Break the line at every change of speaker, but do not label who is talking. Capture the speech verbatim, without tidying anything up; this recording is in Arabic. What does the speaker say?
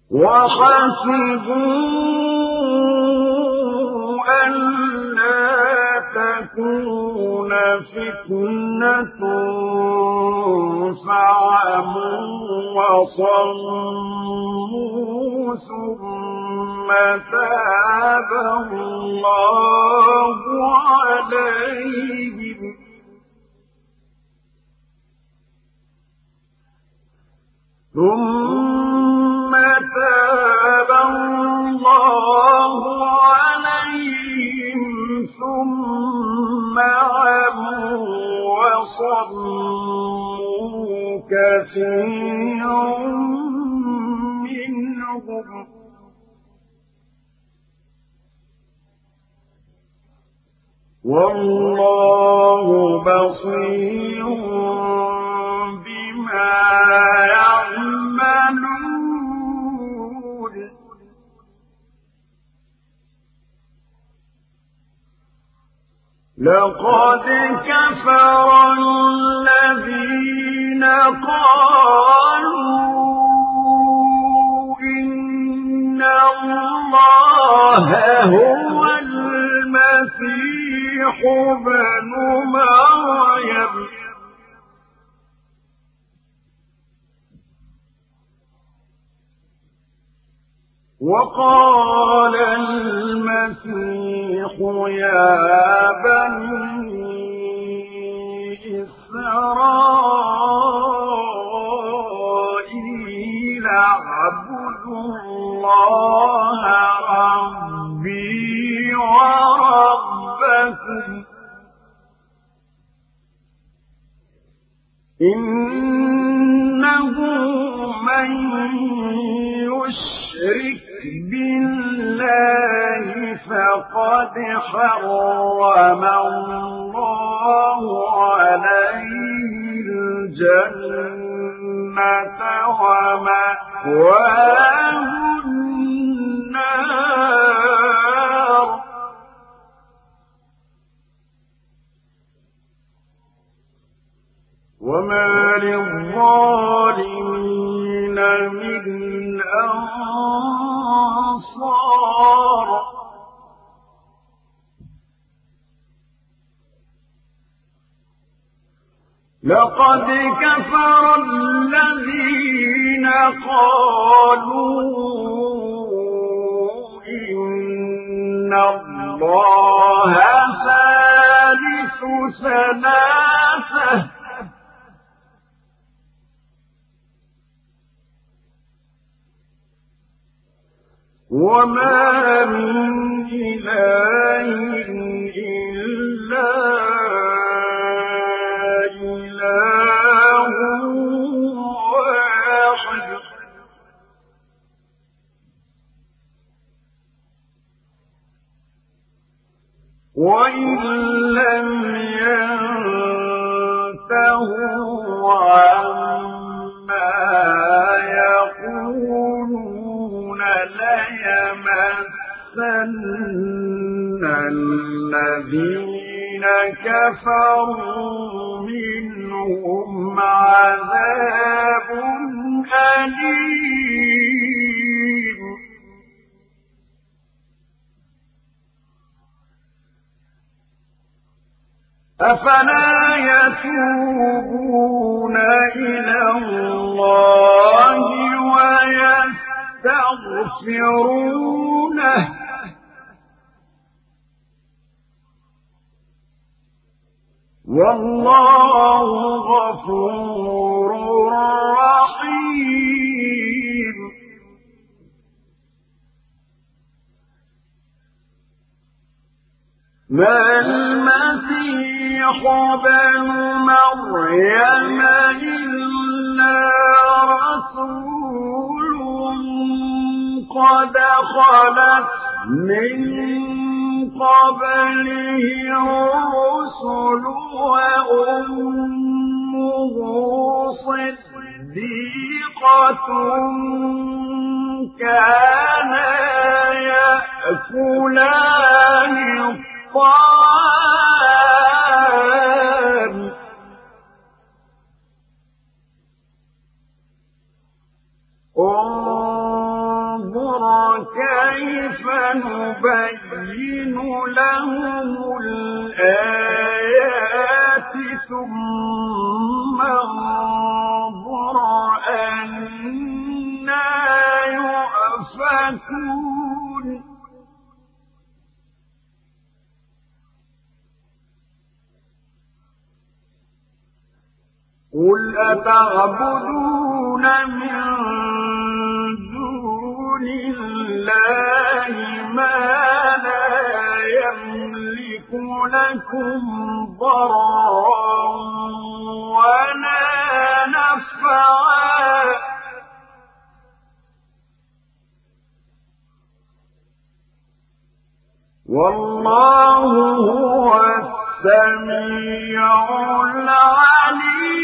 وحسبوا ألا تكون فتنة فعموا وصموا ثم تاب الله عليهم ثم تاب الله عليهم ثم عموا وصموا كثير منهم والله بصير بما يعملون لقد كفر الذين قالوا إن الله هو المسيح ابن مريم وقال المسيح يا بني إسرائيل اعبدوا الله ربي وربكم إنه من يشرك بالله فقد حرم الله عليه الجنة ومأواه النار وما للظالمين من أنصار لقد كفر الذين قالوا إن الله ثالث ثلاثة وما من إله إلا إله واحد وإن لم ينتهوا عما يقولون ليمسن الذين كفروا منهم عذاب أليم أفلا يتوبون إلى الله ويستغفرونه والله غفور رحيم ما المسيح ابن مريم إلا رسول قد خلت من قبله الرسل وأمه صديقة كانا يأكلان الطعام انظر نبين لهم الآيات ثم انظر أنى يؤفكون قل أتعبدون من دون الله ما لا يملك لكم ضرا ولا نفعا والله هو السميع العليم